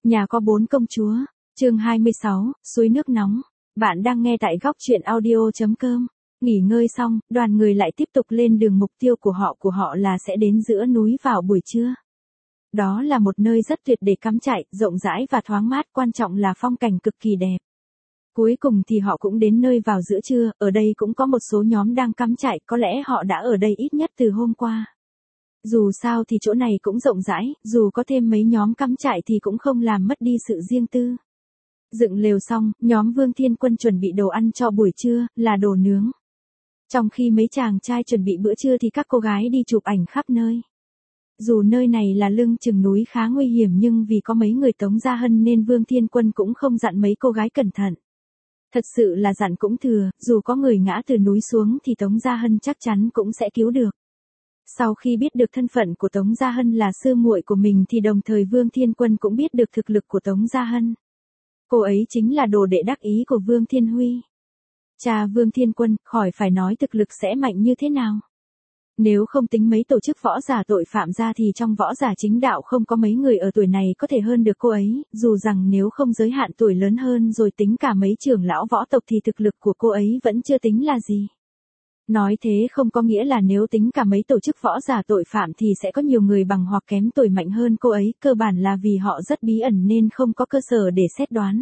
Nhà có 4 công chúa, chương 26, suối nước nóng. Bạn đang nghe tại góc truyện audio.com. Nghỉ ngơi xong, đoàn người lại tiếp tục lên đường. Mục tiêu của họ là sẽ đến giữa núi vào buổi trưa. Đó là một nơi rất tuyệt để cắm trại, rộng rãi và thoáng mát, quan trọng là phong cảnh cực kỳ đẹp. Cuối cùng thì họ cũng đến nơi vào giữa trưa, ở đây cũng có một số nhóm đang cắm trại, có lẽ họ đã ở đây ít nhất từ hôm qua. Dù sao thì chỗ này cũng rộng rãi, dù có thêm mấy nhóm cắm trại thì cũng không làm mất đi sự riêng tư. Dựng lều xong, nhóm Vương Thiên Quân chuẩn bị đồ ăn cho buổi trưa, là đồ nướng. Trong khi mấy chàng trai chuẩn bị bữa trưa thì các cô gái đi chụp ảnh khắp nơi. Dù nơi này là lưng chừng núi khá nguy hiểm nhưng vì có mấy người Tống Gia Hân nên Vương Thiên Quân cũng không dặn mấy cô gái cẩn thận. Thật sự là dặn cũng thừa, dù có người ngã từ núi xuống thì Tống Gia Hân chắc chắn cũng sẽ cứu được. Sau khi biết được thân phận của Tống Gia Hân là sư muội của mình thì đồng thời Vương Thiên Quân cũng biết được thực lực của Tống Gia Hân. Cô ấy chính là đồ đệ đắc ý của Vương Thiên Huy. Cha Vương Thiên Quân, khỏi phải nói thực lực sẽ mạnh như thế nào. Nếu không tính mấy tổ chức võ giả tội phạm ra thì trong võ giả chính đạo không có mấy người ở tuổi này có thể hơn được cô ấy, dù rằng nếu không giới hạn tuổi lớn hơn rồi tính cả mấy trưởng lão võ tộc thì thực lực của cô ấy vẫn chưa tính là gì. Nói thế không có nghĩa là nếu tính cả mấy tổ chức võ giả tội phạm thì sẽ có nhiều người bằng hoặc kém tuổi mạnh hơn cô ấy, cơ bản là vì họ rất bí ẩn nên không có cơ sở để xét đoán.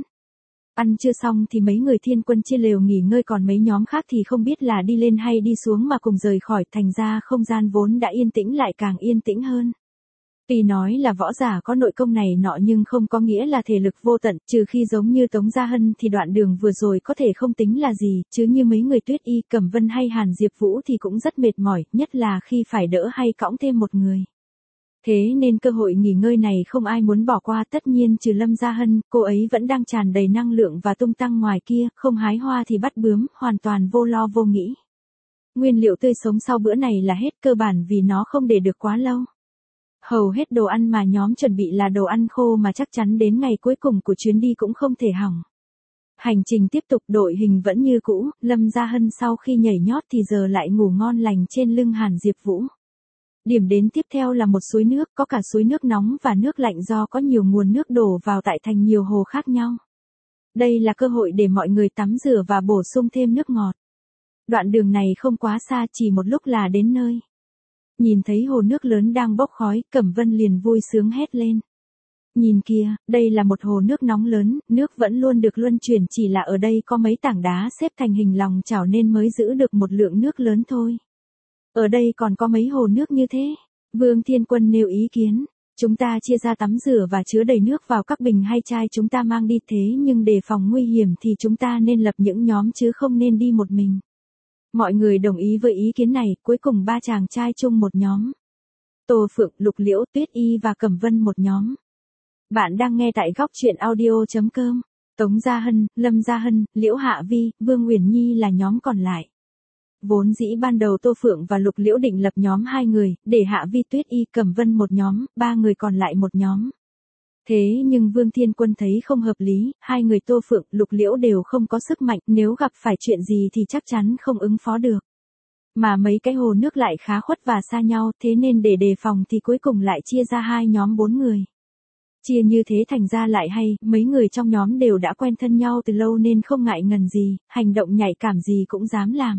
Ăn trưa xong thì mấy người Thiên Quân chia lều nghỉ ngơi, còn mấy nhóm khác thì không biết là đi lên hay đi xuống mà cùng rời khỏi, thành ra không gian vốn đã yên tĩnh lại càng yên tĩnh hơn. Tuy nói là võ giả có nội công này nọ nhưng không có nghĩa là thể lực vô tận, trừ khi giống như Tống Gia Hân thì đoạn đường vừa rồi có thể không tính là gì, chứ như mấy người Tuyết Y, Cẩm Vân hay Hàn Diệp Vũ thì cũng rất mệt mỏi, nhất là khi phải đỡ hay cõng thêm một người. Thế nên cơ hội nghỉ ngơi này không ai muốn bỏ qua, tất nhiên trừ Lâm Gia Hân, cô ấy vẫn đang tràn đầy năng lượng và tung tăng ngoài kia, không hái hoa thì bắt bướm, hoàn toàn vô lo vô nghĩ. Nguyên liệu tươi sống sau bữa này là hết, cơ bản vì nó không để được quá lâu. Hầu hết đồ ăn mà nhóm chuẩn bị là đồ ăn khô mà chắc chắn đến ngày cuối cùng của chuyến đi cũng không thể hỏng. Hành trình tiếp tục, đội hình vẫn như cũ, Lâm Gia Hân sau khi nhảy nhót thì giờ lại ngủ ngon lành trên lưng Hàn Diệp Vũ. Điểm đến tiếp theo là một suối nước, có cả suối nước nóng và nước lạnh do có nhiều nguồn nước đổ vào tại thành nhiều hồ khác nhau. Đây là cơ hội để mọi người tắm rửa và bổ sung thêm nước ngọt. Đoạn đường này không quá xa, chỉ một lúc là đến nơi. Nhìn thấy hồ nước lớn đang bốc khói, Cẩm Vân liền vui sướng hét lên. Nhìn kìa, đây là một hồ nước nóng lớn, nước vẫn luôn được luân chuyển, chỉ là ở đây có mấy tảng đá xếp thành hình lòng chảo nên mới giữ được một lượng nước lớn thôi. Ở đây còn có mấy hồ nước như thế. Vương Thiên Quân nêu ý kiến. Chúng ta chia ra tắm rửa và chứa đầy nước vào các bình hay chai chúng ta mang đi, thế nhưng đề phòng nguy hiểm thì chúng ta nên lập những nhóm chứ không nên đi một mình. Mọi người đồng ý với ý kiến này, cuối cùng 3 chàng trai chung một nhóm. Tô Phượng, Lục Liễu, Tuyết Y và Cẩm Vân một nhóm. Bạn đang nghe tại góc truyện audio.com. Tống Gia Hân, Lâm Gia Hân, Liễu Hạ Vi, Vương Uyển Nhi là nhóm còn lại. Vốn dĩ ban đầu Tô Phượng và Lục Liễu định lập nhóm 2 người, để Hạ Vi, Tuyết Y, Cẩm Vân một nhóm, 3 người còn lại một nhóm. Thế nhưng Vương Thiên Quân thấy không hợp lý, 2 người Tô Phượng, Lục Liễu đều không có sức mạnh, nếu gặp phải chuyện gì thì chắc chắn không ứng phó được. Mà mấy cái hồ nước lại khá khuất và xa nhau, thế nên để đề phòng thì cuối cùng lại chia ra 2 nhóm 4 người. Chia như thế thành ra lại hay, mấy người trong nhóm đều đã quen thân nhau từ lâu nên không ngại ngần gì, hành động nhạy cảm gì cũng dám làm.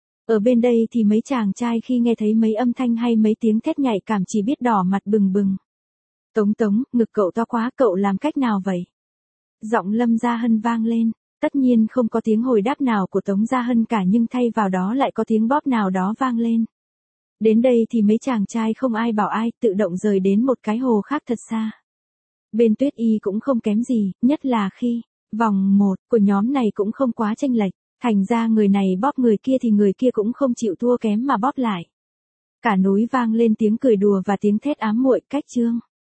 Ở bên đây thì mấy chàng trai khi nghe thấy mấy âm thanh hay mấy tiếng thét nhạy cảm chỉ biết đỏ mặt bừng bừng. Tống Tống, ngực cậu to quá, cậu làm cách nào vậy? Giọng Lâm Gia Hân vang lên, tất nhiên không có tiếng hồi đáp nào của Tống Gia Hân cả nhưng thay vào đó lại có tiếng bóp nào đó vang lên. Đến đây thì mấy chàng trai không ai bảo ai, tự động rời đến một cái hồ khác thật xa. Bên Tuyết Y cũng không kém gì, nhất là khi vòng 1 của nhóm này cũng không quá chênh lệch. Thành ra người này bóp người kia thì người kia cũng không chịu thua kém mà bóp lại. Cả núi vang lên tiếng cười đùa và tiếng thét ám muội, cách chương.